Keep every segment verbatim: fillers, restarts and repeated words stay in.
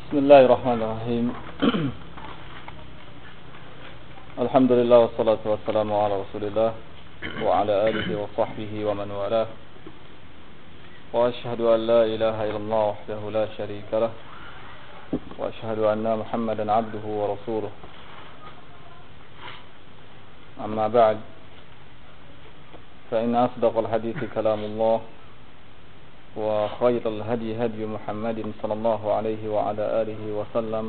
Bismillahirrahmanirrahim. Alhamdulillah wassalatu wassalamu ala Rasulillah wa ala alihi wa sahbihi wa man walah. Wa ashhadu an la ilaha illallah wahdahu la sharika lah wa ashhadu anna Muhammadan abduhu wa rasuluh. Amma ba'd. Fa inna asdaqal hadithi kalamullah وخير الهدي هدي محمد صلى الله عليه وعلى آله وسلم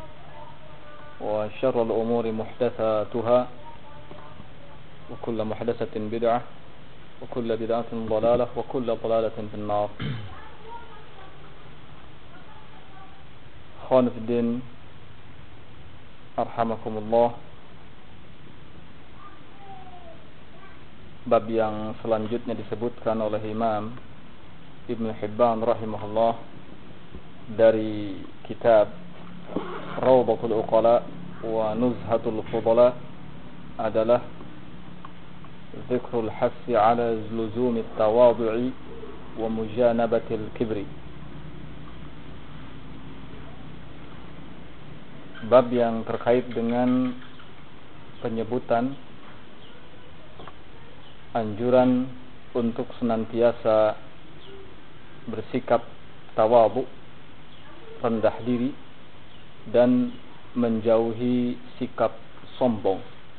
وشر الأمور محدثاتها وكل محدثة بدعة وكل بدعة ضلالة وكل ضلالة في النار. أخوان في الدين أرحمكم الله. Bab yang selanjutnya disebutkan oleh Imam Ibn Hibban rahimahullah dari kitab Rawdatul Uqala wa Nuzhatul Fudala adalah Zikrul Hassi ala Luzumit Tawadu'i wa Mujanabatil Kibri. Bab yang terkait dengan penyebutan anjuran untuk senantiasa bersikap tawadhu, rendah diri, dan menjauhi sikap sombong.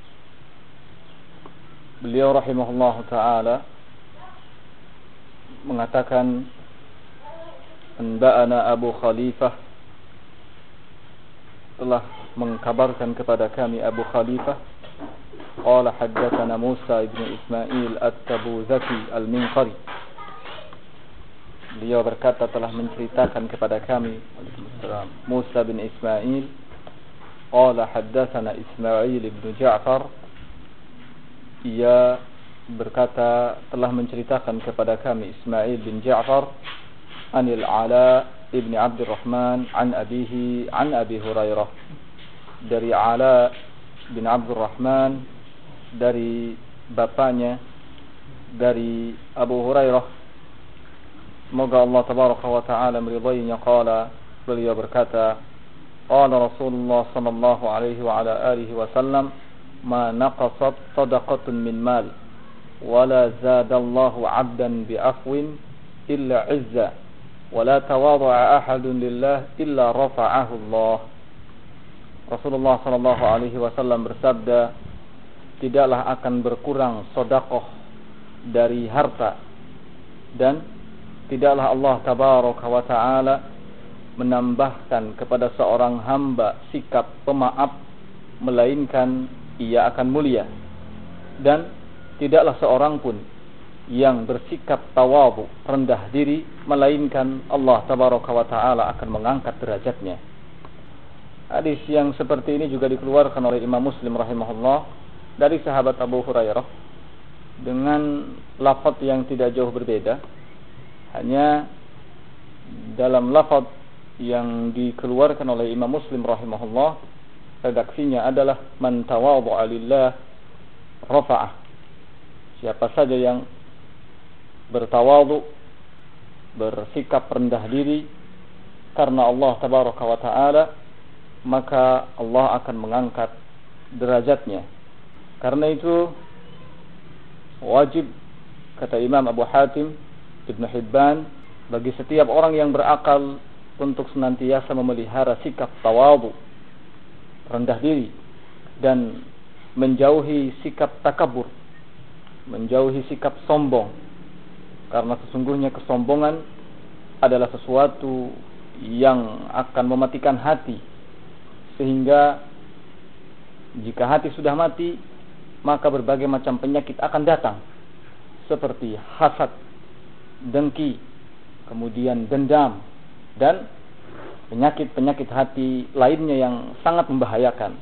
Beliau rahimahullah ta'ala mengatakan, Anba'ana Abu Khalifah, telah mengkabarkan kepada kami Abu Khalifah, qala haddatsana Musa ibn Ismail at-Tabuzaki al-Minqari. Beliau berkata telah menceritakan kepada kami Musa bin Ismail, qala haddatsana Ismail ibn Ja'far, ia berkata telah menceritakan kepada kami Ismail bin Ja'far anil Ala ibn Abdurrahman an abihi an Abi Hurairah, dari Ala bin Abdurrahman dari bapaknya dari Abu Hurairah, semoga Allah tabaraka wa ta'ala meridainya. Qala, beliau berkata, qala Rasulullah sallallahu alaihi wa ala alihi wasallam, ma naqasat sadaqatun min mal wala zadallahu 'abdan bi'afwin illa 'izza wala tawadha'a ahadun lillah illa rafa'ahu Allah. Rasulullah sallallahu alaihi wasallam bersabda, tidaklah akan berkurang sedekah dari harta, dan tidaklah Allah tabaraka wa ta'ala menambahkan kepada seorang hamba sikap pemaaf, melainkan ia akan mulia. Dan tidaklah seorang pun yang bersikap tawadhu, rendah diri, melainkan Allah tabaraka wa ta'ala akan mengangkat derajatnya. Hadis yang seperti ini juga dikeluarkan oleh Imam Muslim rahimahullah dari sahabat Abu Hurairah dengan lafaz yang tidak jauh berbeda. Hanya dalam lafaz yang dikeluarkan oleh Imam Muslim rahimahullah, redaksinya adalah man tawadhu'a lillah rafa'ah. Siapa saja yang bertawadhu, bersikap rendah diri karena Allah tabaraka wa ta'ala, maka Allah akan mengangkat derajatnya. Karena itu wajib, kata Imam Abu Hatim Ibn Hibban, bagi setiap orang yang berakal untuk senantiasa memelihara sikap tawadhu, rendah diri, dan menjauhi sikap takabur, menjauhi sikap sombong. Karena sesungguhnya kesombongan adalah sesuatu yang akan mematikan hati, sehingga jika hati sudah mati, maka berbagai macam penyakit akan datang, seperti hasad, dengki, kemudian dendam, dan penyakit-penyakit hati lainnya yang sangat membahayakan.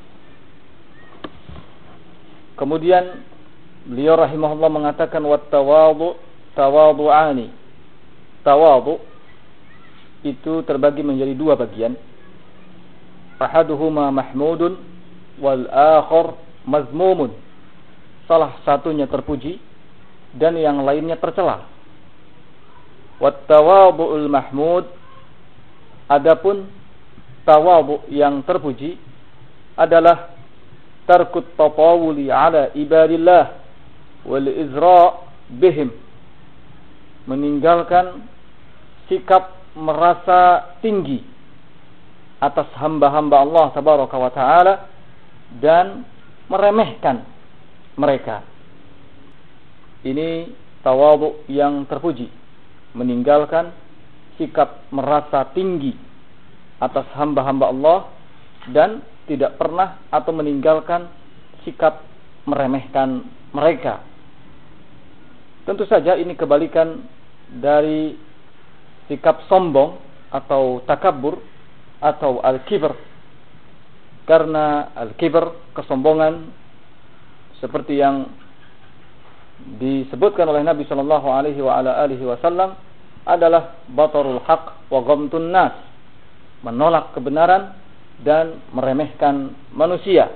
Kemudian beliau rahimahullah mengatakan, wat tawadhu tawadhu'ani. Tawadhu itu terbagi menjadi dua bagian. Ahaduhuma mahmudun wal akhar mazmumun. Salah satunya terpuji dan yang lainnya tercela. Wat tawadhu'ul mahmud, adapun tawadhu yang terpuji adalah tarkut tatawuli ala ibadillah wal izra' bihim, meninggalkan sikap merasa tinggi atas hamba-hamba Allah tabaraka wa taala dan meremehkan mereka. Ini tawadhu yang terpuji, meninggalkan sikap merasa tinggi atas hamba-hamba Allah dan tidak pernah atau meninggalkan sikap meremehkan mereka. Tentu saja ini kebalikan dari sikap sombong atau takabur atau al-kibr. Karena al-kibr, kesombongan, seperti yang disebutkan oleh Nabi sallallahu alaihi wa ala alihi wasallam, adalah batarul haq wa ghamtun nas, menolak kebenaran dan meremehkan manusia.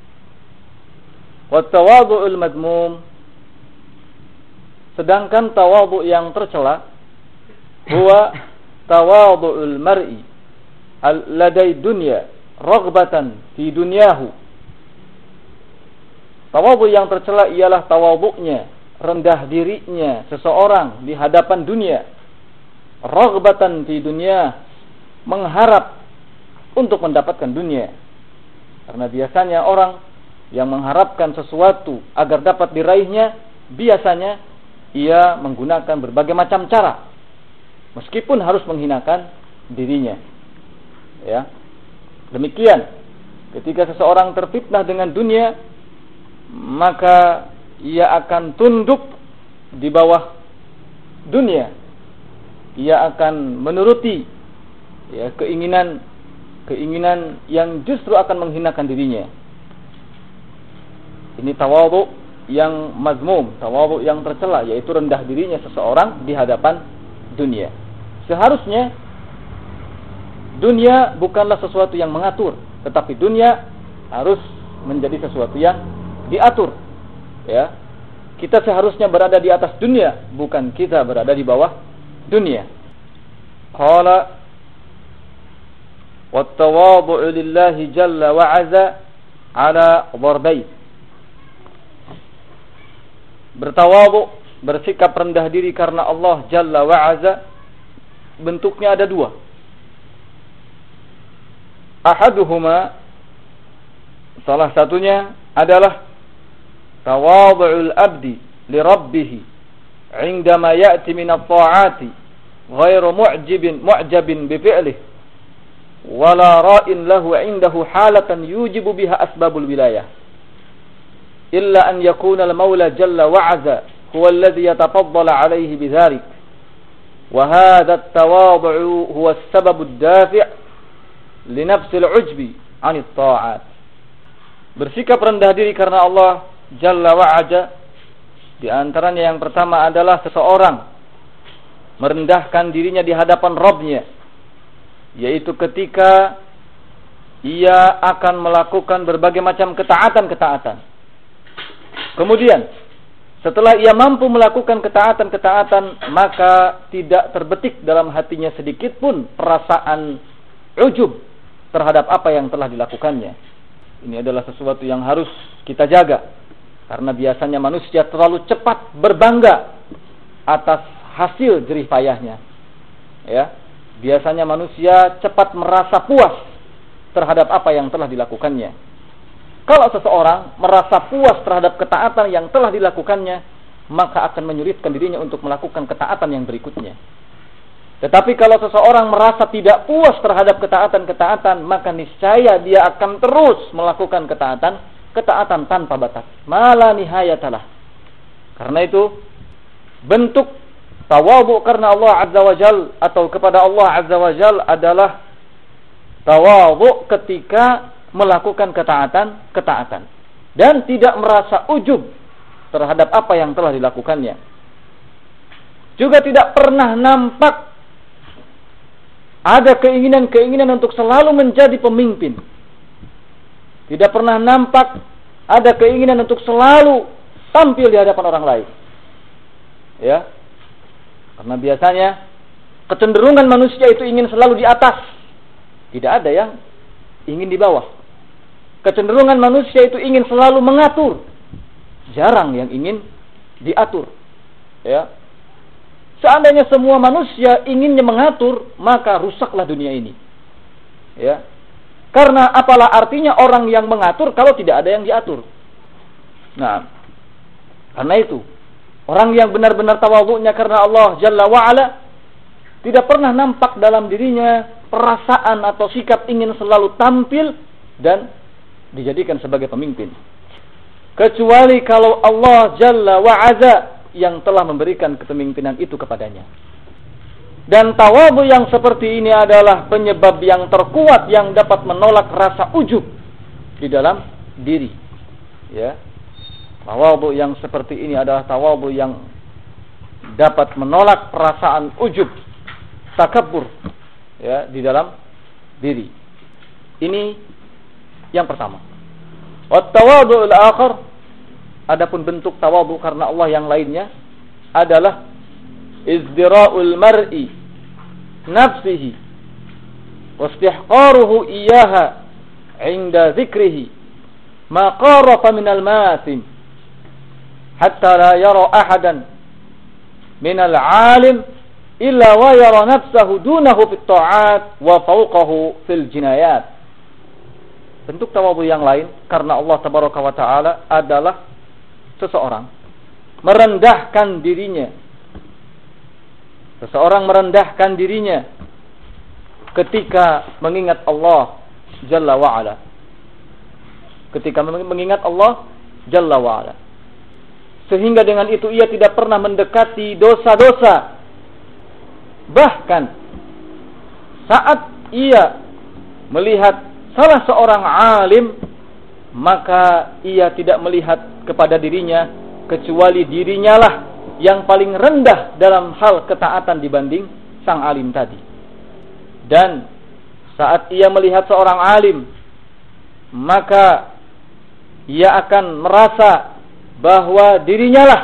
Wa tawadhu'ul madmum, sedangkan tawadhu yang tercela huwa tawadhu'ul mar'i ladai dunya raghbatan fi dunyahu. Tawadhu yang tercela ialah tawadhu'nya, rendah dirinya seseorang di hadapan dunia, raghbatan fi dunya, mengharap untuk mendapatkan dunia. Karena biasanya orang yang mengharapkan sesuatu agar dapat diraihnya, biasanya ia menggunakan berbagai macam cara, meskipun harus menghinakan dirinya. Ya, demikian ketika seseorang terfitnah dengan dunia, maka ia akan tunduk di bawah dunia. Ia akan menuruti ya, keinginan keinginan yang justru akan menghinakan dirinya. Ini tawadhu yang mazmum, tawadhu yang tercela, yaitu rendah dirinya seseorang di hadapan dunia. Seharusnya dunia bukanlah sesuatu yang mengatur, tetapi dunia harus menjadi sesuatu yang diatur. Ya, kita seharusnya berada di atas dunia, bukan kita berada di bawah dunia. Qala wa tawadhu lillahi jalla wa azza ala dharbain. Bertawadhu, bersikap rendah diri karena Allah jalla wa azza, bentuknya ada dua. Ahaduhuma, salah satunya adalah tawadhu'ul abdi li rabbih 'indama ya'ti min at-ta'ati ghairu mu'jibin mu'jabin bi fi'lihi wala ra'in lahu 'indahu halatan yujibu biha asbabul wilayah illa an yakuna al-maula jalla wa 'azza huwa alladhi yatafaddala 'alayhi bidhalik wa hadha at-tawadhu huwa as-sababu ad-dafi' li nafsil 'ujbi 'anit ta'at. Bersikap rendah diri karena Allah jalla wa 'azza, di antaranya yang pertama adalah seseorang merendahkan dirinya di hadapan Rabb-Nya, yaitu ketika ia akan melakukan berbagai macam ketaatan-ketaatan. Kemudian setelah ia mampu melakukan ketaatan-ketaatan, maka tidak terbetik dalam hatinya sedikit pun perasaan ujub terhadap apa yang telah dilakukannya. Ini adalah sesuatu yang harus kita jaga, karena biasanya manusia terlalu cepat berbangga atas hasil jerih payahnya. Ya, biasanya manusia cepat merasa puas terhadap apa yang telah dilakukannya. Kalau seseorang merasa puas terhadap ketaatan yang telah dilakukannya, maka akan menyulitkan dirinya untuk melakukan ketaatan yang berikutnya. Tetapi kalau seseorang merasa tidak puas terhadap ketaatan-ketaatan, maka niscaya dia akan terus melakukan ketaatan, ketaatan tanpa batas. Mala nihayatalah. Karena itu, bentuk tawadhu karena Allah Azza wa Jal atau kepada Allah Azza wa Jal adalah tawadhu ketika melakukan ketaatan-ketaatan dan tidak merasa ujub terhadap apa yang telah dilakukannya. Juga tidak pernah nampak ada keinginan-keinginan untuk selalu menjadi pemimpin. Tidak pernah nampak ada keinginan untuk selalu tampil di hadapan orang lain. Ya. Karena biasanya kecenderungan manusia itu ingin selalu di atas. Tidak ada yang ingin di bawah. Kecenderungan manusia itu ingin selalu mengatur. Jarang yang ingin diatur. Ya. Seandainya semua manusia inginnya mengatur, maka rusaklah dunia ini. Ya. Karena apalah artinya orang yang mengatur kalau tidak ada yang diatur. Nah, karena itu orang yang benar-benar tawadhu'nya karena Allah Jalla wa'ala, tidak pernah nampak dalam dirinya perasaan atau sikap ingin selalu tampil dan dijadikan sebagai pemimpin. Kecuali kalau Allah Jalla wa'ala yang telah memberikan kepemimpinan itu kepadanya. Dan tawadhu yang seperti ini adalah penyebab yang terkuat yang dapat menolak rasa ujub di dalam diri. Ya. Tawadhu yang seperti ini adalah tawadhu yang dapat menolak perasaan ujub, takabbur, ya, di dalam diri. Ini yang pertama. Wat tawadhu al-akhar, adapun bentuk tawadhu karena Allah yang lainnya adalah izdira'ul mar'i nafsihi wastihqaruhu iyyaha 'inda dzikrihi ma qarafa minal masim hatta la yara ahadan minal 'alim illa wa yara nafsahu dunahu fit ta'at wa fawqahu fil jinayat. Bentuk tawadhu yang lain karena Allah tabaraka wa taala adalah seseorang merendahkan dirinya. Seseorang merendahkan dirinya ketika mengingat Allah Jalla wa'ala. Ketika mengingat Allah Jalla wa'ala. Sehingga dengan itu ia tidak pernah mendekati dosa-dosa. Bahkan saat ia melihat salah seorang alim, maka ia tidak melihat kepada dirinya kecuali dirinya lah yang paling rendah dalam hal ketaatan dibanding sang alim tadi. Dan saat ia melihat seorang alim, maka ia akan merasa bahwa dirinya lah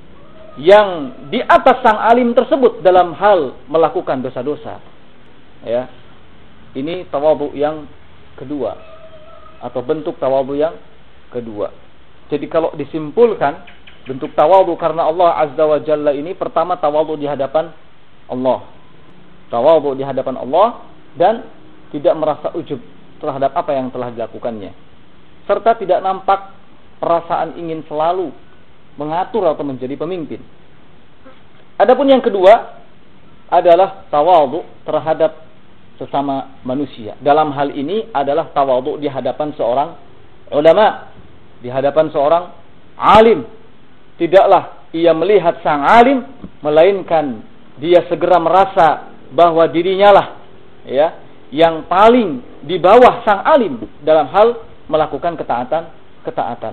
yang di atas sang alim tersebut dalam hal melakukan dosa-dosa. Ya. Ini tawadhu yang kedua atau bentuk tawadhu yang kedua. Jadi kalau disimpulkan bentuk tawadhu karena Allah Azza wa Jalla ini, pertama tawadhu di hadapan Allah. Tawadhu di hadapan Allah dan tidak merasa ujub terhadap apa yang telah dilakukannya. Serta tidak nampak perasaan ingin selalu mengatur atau menjadi pemimpin. Adapun yang kedua adalah tawadhu terhadap sesama manusia. Dalam hal ini adalah tawadhu di hadapan seorang ulama, di hadapan seorang alim. Tidaklah ia melihat sang alim, melainkan dia segera merasa bahwa dirinya lah ya yang paling di bawah sang alim dalam hal melakukan ketaatan-ketaatan.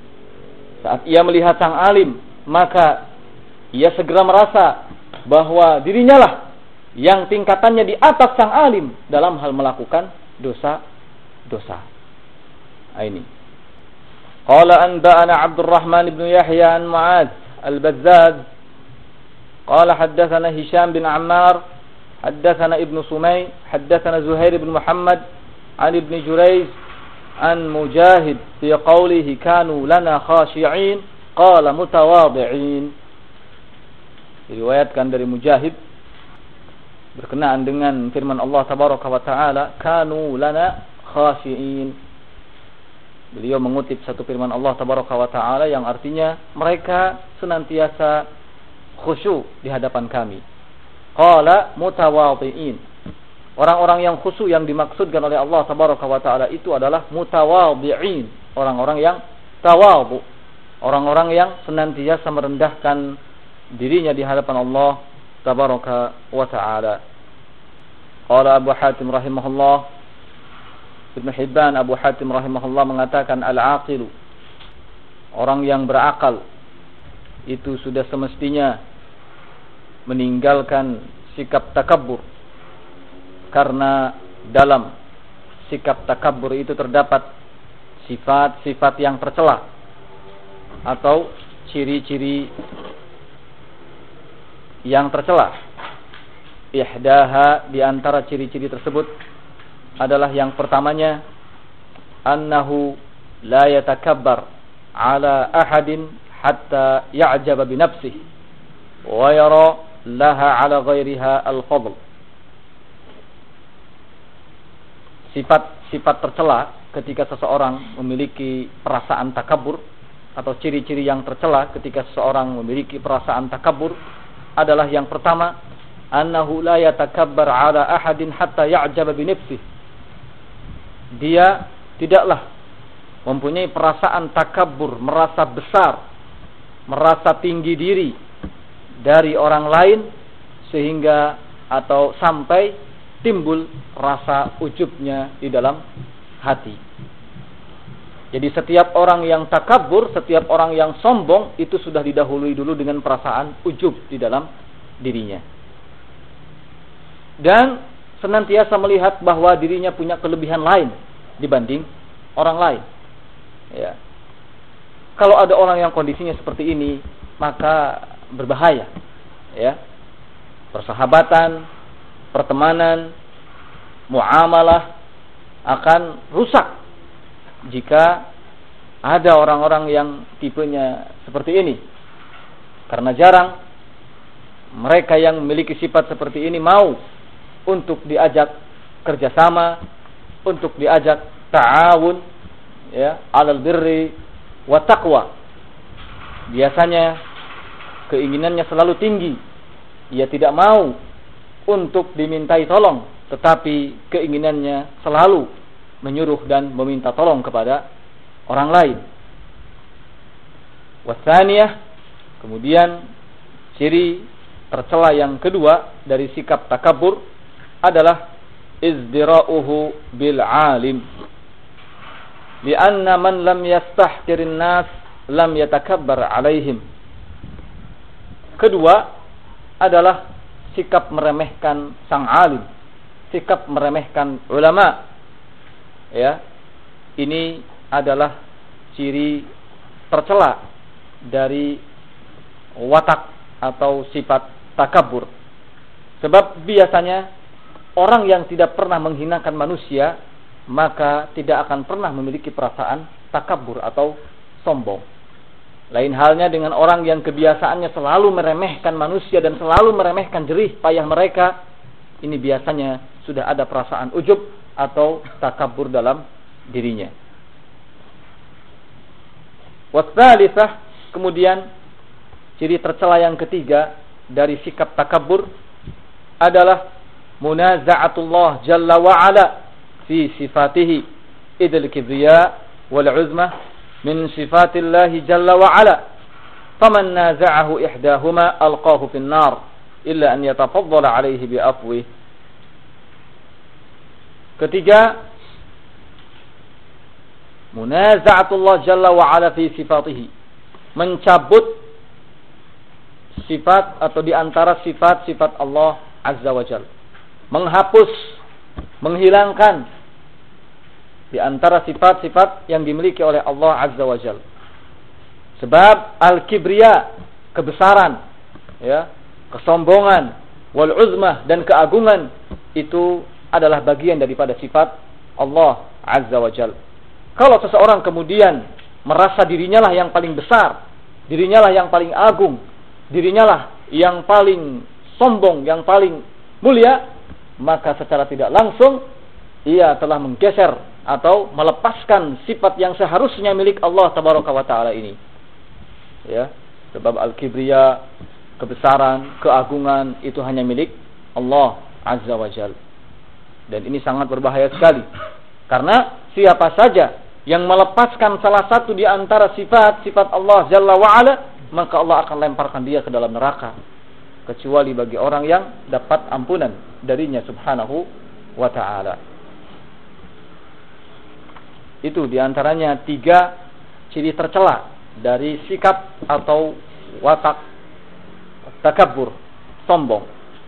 Saat ia melihat sang alim, maka ia segera merasa bahwa dirinya lah yang tingkatannya di atas sang alim dalam hal melakukan dosa-dosa. Ini. قال أنبأنا عبد الرحمن بن يحيى عن معاذ البزاز قال حدثنا هشام بن عمار حدثنا ابن سمي حدثنا زهير بن محمد عن ابن جريج عن مجاهد في قوله كانوا لنا خاشعين قال متواضعين. Diriwayatkan dari Mujahid berkenaan dengan firman Allah tabaraka wa taala kanu lana khashi'in. Beliau mengutip satu firman Allah tabaraka wa taala yang artinya mereka senantiasa khusyuk di hadapan kami. Qala mutawadhi'in. Orang-orang yang khusyuk yang dimaksudkan oleh Allah tabaraka wa taala itu adalah mutawadhi'in, orang-orang yang tawadhu, orang-orang yang senantiasa merendahkan dirinya di hadapan Allah tabaraka wa taala. Qala Abu Hatim rahimahullah, Ibn Hibban Abu Hatim rahimahullah mengatakan al-aqilu, orang yang berakal itu sudah semestinya meninggalkan sikap takabbur, karena dalam sikap takabbur itu terdapat sifat-sifat yang tercela atau ciri-ciri yang tercela. Ihdaha, di antara ciri-ciri tersebut adalah yang pertamanya annahu la yatakabbar ala ahadin hatta ya'jaba bi nafsihi wa yara laha ala ghairiha al-fadl. Sifat-sifat tercela ketika seseorang memiliki perasaan takabur, atau ciri-ciri yang tercela ketika seseorang memiliki perasaan takabur adalah yang pertama, annahu la yatakabbar ala ahadin hatta ya'jaba bi nafsihi. Dia tidaklah mempunyai perasaan takabur, merasa besar, merasa tinggi diri dari orang lain sehingga atau sampai timbul rasa ujubnya di dalam hati. Jadi setiap orang yang takabur, setiap orang yang sombong itu sudah didahului dulu dengan perasaan ujub di dalam dirinya. Dan senantiasa melihat bahwa dirinya punya kelebihan lain dibanding orang lain. Ya. Kalau ada orang yang kondisinya seperti ini, maka berbahaya. Ya. Persahabatan, pertemanan, muamalah akan rusak jika ada orang-orang yang tipenya seperti ini. Karena jarang mereka yang memiliki sifat seperti ini mau untuk diajak kerjasama, untuk diajak ta'awun, ya, alal birri wa taqwa. Biasanya keinginannya selalu tinggi. Ia tidak mau untuk dimintai tolong, tetapi keinginannya selalu menyuruh dan meminta tolong kepada orang lain. Wasaniyah, kemudian ciri tercela yang kedua dari sikap takabur adalah izdira'uhu bil alim. Lianna man lam yastahkirin nas lam yatakabbar alaihim. Kedua adalah sikap meremehkan sang alim, sikap meremehkan ulama. Ya, ini adalah ciri tercela dari watak atau sifat takabur. Sebab biasanya orang yang tidak pernah menghinakan manusia, maka tidak akan pernah memiliki perasaan takabur atau sombong. Lain halnya dengan orang yang kebiasaannya selalu meremehkan manusia dan selalu meremehkan jerih payah mereka, ini biasanya sudah ada perasaan ujub atau takabur dalam dirinya. Watsalisah, kemudian ciri tercela yang ketiga dari sikap takabur adalah munaza'atullah jalla wa ala fi sifatihi, idil kibriya wal uzmah min sifatillahi jalla wa ala, faman naza'ahu ihdahuma alqahu fin nar illa an yatafaddala alaihi bi afwih. Ketiga, munaza'atullah jalla wa ala fi sifatihi, mencabut sifat atau di antara sifat-sifat Allah azza wa jalla, menghapus, menghilangkan di antara sifat-sifat yang dimiliki oleh Allah azza wa jalla. Sebab al-kibriya, kebesaran, ya, kesombongan, wal uzmah, dan keagungan itu adalah bagian daripada sifat Allah azza wa jalla. Kalau seseorang kemudian merasa dirinya lah yang paling besar, dirinya lah yang paling agung, dirinya lah yang paling sombong, yang paling mulia, maka secara tidak langsung ia telah menggeser atau melepaskan sifat yang seharusnya milik Allah tabaraka wa taala ini. Ya, sebab al-kibriya, kebesaran, keagungan itu hanya milik Allah azza wa jalla. Dan ini sangat berbahaya sekali. Karena siapa saja yang melepaskan salah satu di antara sifat-sifat Allah jalla wa ala, maka Allah akan lemparkan dia ke dalam neraka, kecuali bagi orang yang dapat ampunan darinya subhanahu wa ta'ala. Itu diantaranya tiga ciri tercela dari sikap atau watak takabur, sombong.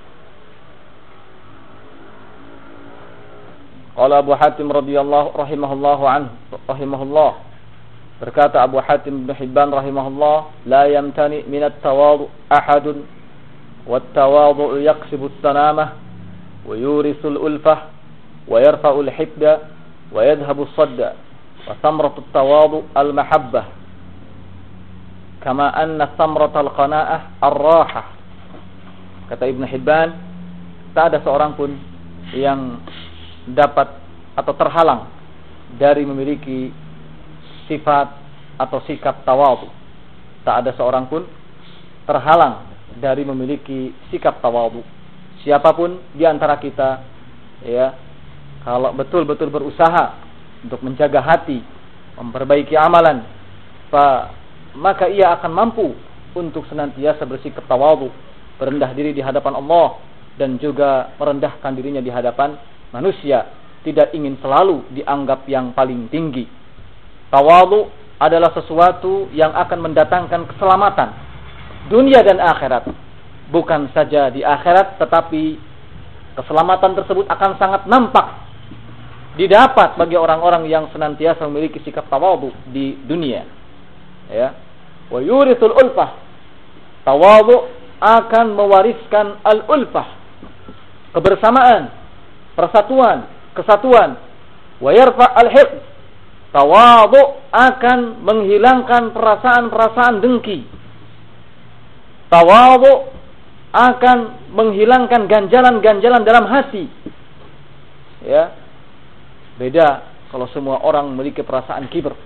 Qala Abu Hatim radhiyallahu rahimahullahu anhu rahimahullah, berkata Abu Hatim bin Hibban rahimahullah, la yamtani min at-tawadhu ahadun wat-tawadhu yaqsibu as-sanamah wa yurisu al-ulfah wa yarfa'ul hibda wa yadhhabu sadda wa thamratut tawadu al-mahabbah kama anna thamratal qana'ah ar-rahah. Kata Ibnu Hibban, tak ada seorang pun yang dapat atau terhalang dari memiliki sifat atau sikap tawadhu. Tak ada seorang pun terhalang dari memiliki sikap tawadhu. Siapapun di antara kita, ya, kalau betul-betul berusaha untuk menjaga hati, memperbaiki amalan, maka ia akan mampu untuk senantiasa bersikap tawadhu, berendah diri di hadapan Allah dan juga merendahkan dirinya di hadapan manusia, tidak ingin selalu dianggap yang paling tinggi. Tawadhu adalah sesuatu yang akan mendatangkan keselamatan dunia dan akhirat. Bukan saja di akhirat, tetapi keselamatan tersebut akan sangat nampak didapat bagi orang-orang yang senantiasa memiliki sikap tawadhu di dunia. Ya. Wa yurithul ulfah. Tawadhu akan mewariskan al-ulfah, kebersamaan, persatuan, kesatuan. Wa yarfa al-hiqd. Tawadhu akan menghilangkan perasaan-perasaan dengki. Tawadhu akan menghilangkan ganjalan-ganjalan dalam hati. Ya. Beda kalau semua orang memiliki perasaan kibr.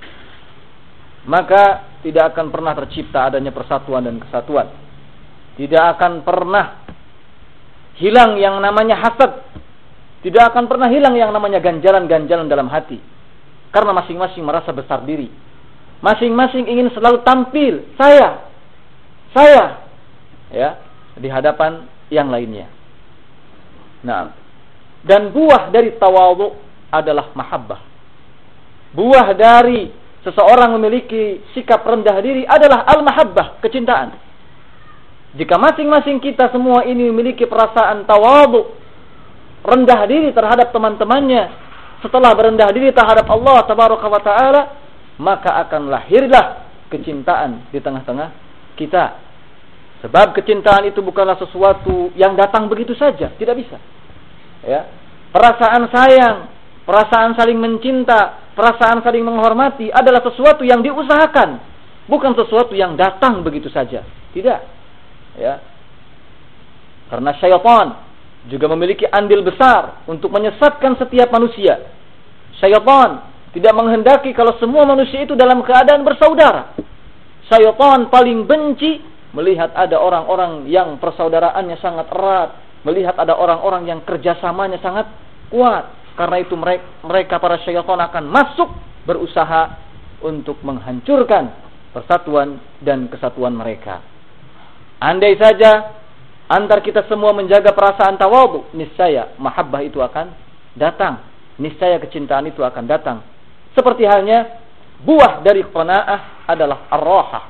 Maka tidak akan pernah tercipta adanya persatuan dan kesatuan. Tidak akan pernah hilang yang namanya hasad. Tidak akan pernah hilang yang namanya ganjalan-ganjalan dalam hati. Karena masing-masing merasa besar diri. Masing-masing ingin selalu tampil, saya, saya, ya, di hadapan yang lainnya. Nah, dan buah dari tawadhu adalah mahabbah. Buah dari seseorang memiliki sikap rendah diri adalah al-mahabbah, kecintaan. Jika masing-masing kita semua ini memiliki perasaan tawadhu, rendah diri terhadap teman-temannya, setelah berendah diri terhadap Allah tabaraka wa ta'ala, maka akan lahirlah kecintaan di tengah-tengah kita. Sebab kecintaan itu bukanlah sesuatu yang datang begitu saja, tidak bisa. Ya. Perasaan sayang, perasaan saling mencinta, perasaan saling menghormati adalah sesuatu yang diusahakan, bukan sesuatu yang datang begitu saja. Tidak. Ya. Karena syaitan juga memiliki andil besar untuk menyesatkan setiap manusia. Syaitan tidak menghendaki kalau semua manusia itu dalam keadaan bersaudara. Syaitan paling benci melihat ada orang-orang yang persaudaraannya sangat erat, melihat ada orang-orang yang kerjasamanya sangat kuat. Karena itu mereka, mereka para syaitan akan masuk berusaha untuk menghancurkan persatuan dan kesatuan mereka. Andai saja antar kita semua menjaga perasaan tawadhu, niscaya mahabbah itu akan datang, niscaya kecintaan itu akan datang. Seperti halnya buah dari qanaah adalah ar-rahah.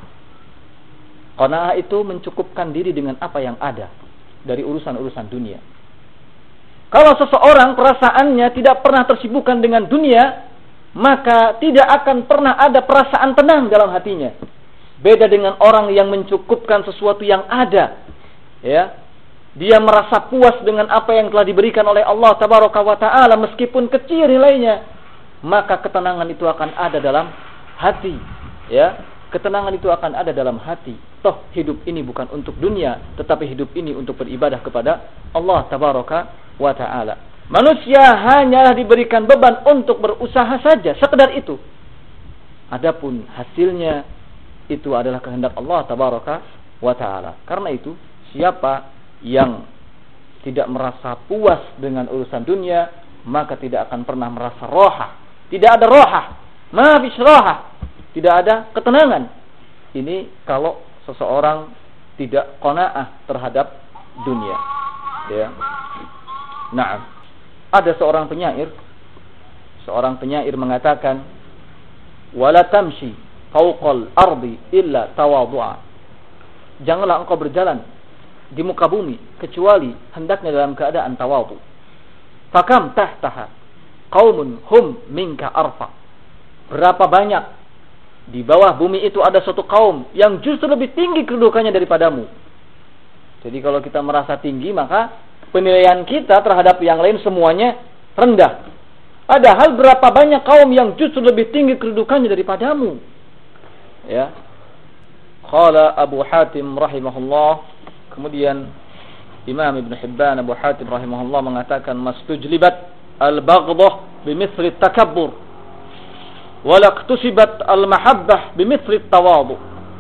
Qanaah itu mencukupkan diri dengan apa yang ada dari urusan-urusan dunia. Kalau seseorang perasaannya tidak pernah tersibukkan dengan dunia, maka tidak akan pernah ada perasaan tenang dalam hatinya. Beda dengan orang yang mencukupkan sesuatu yang ada. Ya, dia merasa puas dengan apa yang telah diberikan oleh Allah tabaraka wa ta'ala, meskipun kecil nilainya, maka ketenangan itu akan ada dalam hati. Ya, ketenangan itu akan ada dalam hati. Toh hidup ini bukan untuk dunia, tetapi hidup ini untuk beribadah kepada Allah tabaraka wa ta'ala. Manusia hanyalah diberikan beban untuk berusaha saja, sekedar itu. Adapun hasilnya itu adalah kehendak Allah tabaraka wa ta'ala. Karena itu, siapa yang tidak merasa puas dengan urusan dunia, maka tidak akan pernah merasa roha. Tidak ada roha, ma fis roha, tidak ada ketenangan. Ini kalau seseorang tidak qanaah terhadap dunia. Ya. Nah, ada seorang penyair, seorang penyair mengatakan, wala tamshi fawqal ardi illa tawadhu'a. Janganlah engkau berjalan di muka bumi kecuali hendaknya dalam keadaan tawadhu. Fakam tahtaha qaumun hum minka arfa. Berapa banyak di bawah bumi itu ada suatu kaum yang justru lebih tinggi kedudukannya daripadamu. Jadi kalau kita merasa tinggi, maka penilaian kita terhadap yang lain semuanya rendah. Padahal berapa banyak kaum yang justru lebih tinggi kedudukannya daripadamu. Ya. Qala Abu Hatim rahimahullah, kemudian Imam Ibn Hibban Abu Hatim rahimahullah mengatakan mastujlibat al-baghdhah bimithli takabbur wa laqtusibat al-mahabbah bimithli tawadhu.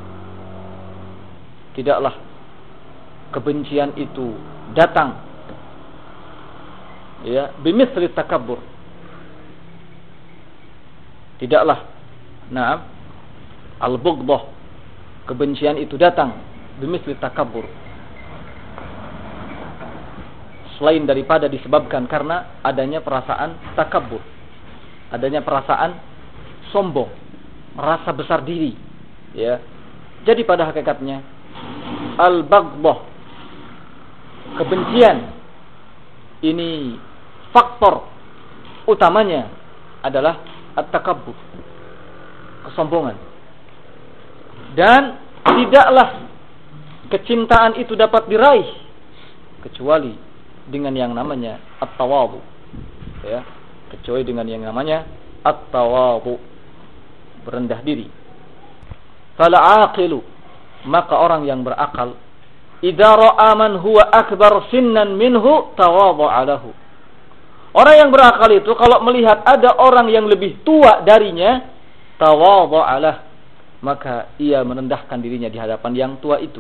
Tidaklah kebencian itu datang ya bimithli takabbur. Tidaklah na'am al-baghdhah, kebencian itu datang bimithli takabbur, selain daripada disebabkan karena adanya perasaan takabbur, adanya perasaan sombong, merasa besar diri, ya. Jadi pada hakikatnya al-baghdhah, kebencian ini faktor utamanya adalah at-takabbur, kesombongan. Dan tidaklah kecintaan itu dapat diraih kecuali dengan yang namanya at-tawadhu, ya, kecuali dengan yang namanya at-tawadhu, berendah diri. Fala aqilu, maka orang yang berakal, idza ra'a man huwa akbar sinnan minhu tawadha'a lahu. Orang yang berakal itu kalau melihat ada orang yang lebih tua darinya, tawadha'a lahu, maka ia merendahkan dirinya di hadapan yang tua itu.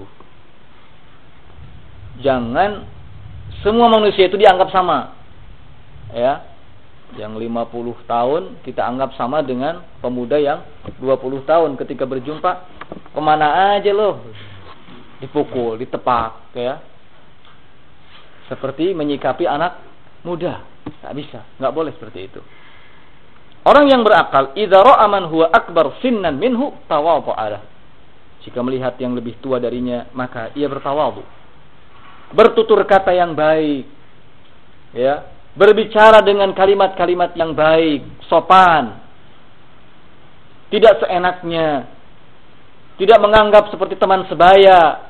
Jangan semua manusia itu dianggap sama. Ya. Yang lima puluh tahun kita anggap sama dengan pemuda yang dua puluh tahun, ketika berjumpa, kemana aja loh? Dipukul, ditepak, ya. Seperti menyikapi anak muda. Enggak bisa, enggak boleh seperti itu. Orang yang berakal, idza ra'a man huwa akbar sinnan minhu tawadha'a. Jika melihat yang lebih tua darinya, maka ia bertawadhu. Bertutur kata yang baik, ya, berbicara dengan kalimat-kalimat yang baik, sopan, tidak seenaknya, tidak menganggap seperti teman sebaya.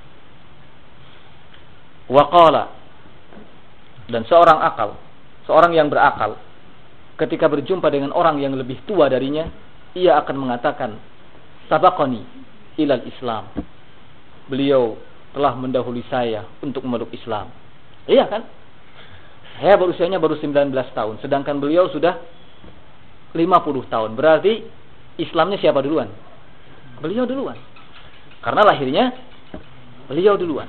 Waqala, dan seorang akal, seorang yang berakal, ketika berjumpa dengan orang yang lebih tua darinya, ia akan mengatakan, sabaqani ilal Islam. Beliau telah mendahului saya untuk memeluk Islam. Iya kan? Saya berusianya baru sembilan belas tahun, sedangkan beliau sudah lima puluh tahun. Berarti Islamnya siapa duluan? Beliau duluan. Karena lahirnya beliau duluan.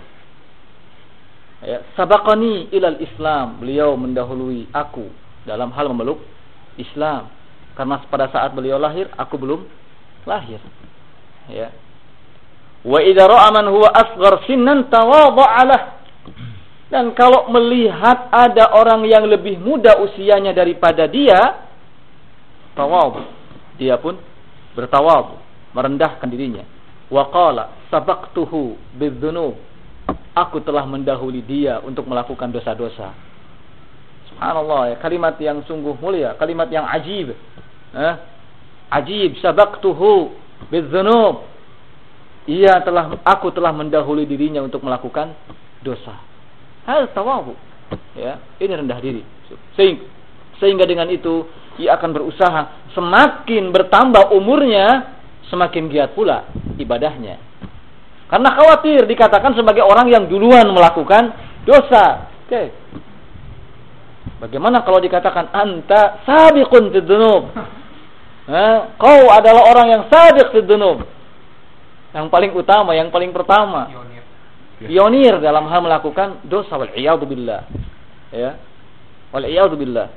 Ya, sabaqani ilal Islam. Beliau mendahului aku dalam hal memeluk Islam. Karena pada saat beliau lahir, aku belum lahir. Ya. Wa idza ra'a man huwa asghar sinnan tawadha'a lah. Dan kalau melihat ada orang yang lebih muda usianya daripada dia, tawadhu, dia pun bertawadhu, merendahkan dirinya. Wa qala sabaqtuhu bidzunub. Aku telah mendahului dia untuk melakukan dosa-dosa. Subhanallah, ya, kalimat yang sungguh mulia, kalimat yang ajib. Eh? Ajib, sabaqtuhu bidzunub. Ia telah, aku telah mendahului dirinya untuk melakukan dosa. Hal tawadhu, ya, ini rendah diri. Sehingga, sehingga dengan itu ia akan berusaha, semakin bertambah umurnya, semakin giat pula ibadahnya. Karena khawatir dikatakan sebagai orang yang duluan melakukan dosa. Oke. Okay. Bagaimana kalau dikatakan anta sabiqun fid dzunub? Eh, kau adalah orang yang sabiq fid dzunub. Yang paling utama, yang paling pertama. Pionir. Pionir dalam hal melakukan dosa, wal iyadu billah. Ya. Wal iyadu billah.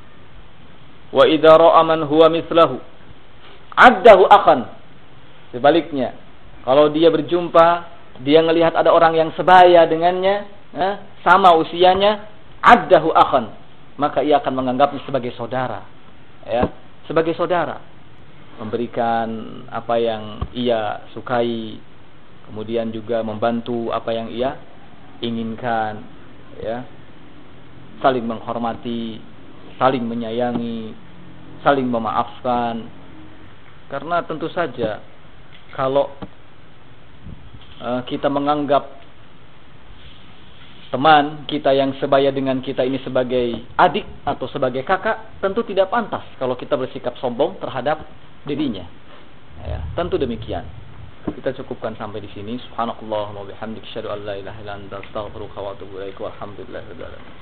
Wa idza ra'a man huwa mithlahu addahu akhan. Sebaliknya, kalau dia berjumpa, dia melihat ada orang yang sebaya dengannya, eh, sama usianya, addahu akhan, maka ia akan menganggapnya sebagai saudara. Ya, sebagai saudara. Memberikan apa yang ia sukai, kemudian juga membantu apa yang ia inginkan, ya. Saling menghormati, saling menyayangi, saling memaafkan. Karena tentu saja kalau uh, kita menganggap teman kita yang sebaya dengan kita ini sebagai adik atau sebagai kakak, tentu tidak pantas kalau kita bersikap sombong terhadap dirinya. Ya, tentu demikian. Kita cukupkan sampai di sini. Subhanakallahumma wa bihamdika asyhadu an la ilaha illa anta astaghfiruka wa atubu ilaik. Walhamdulillahirabbil alamin.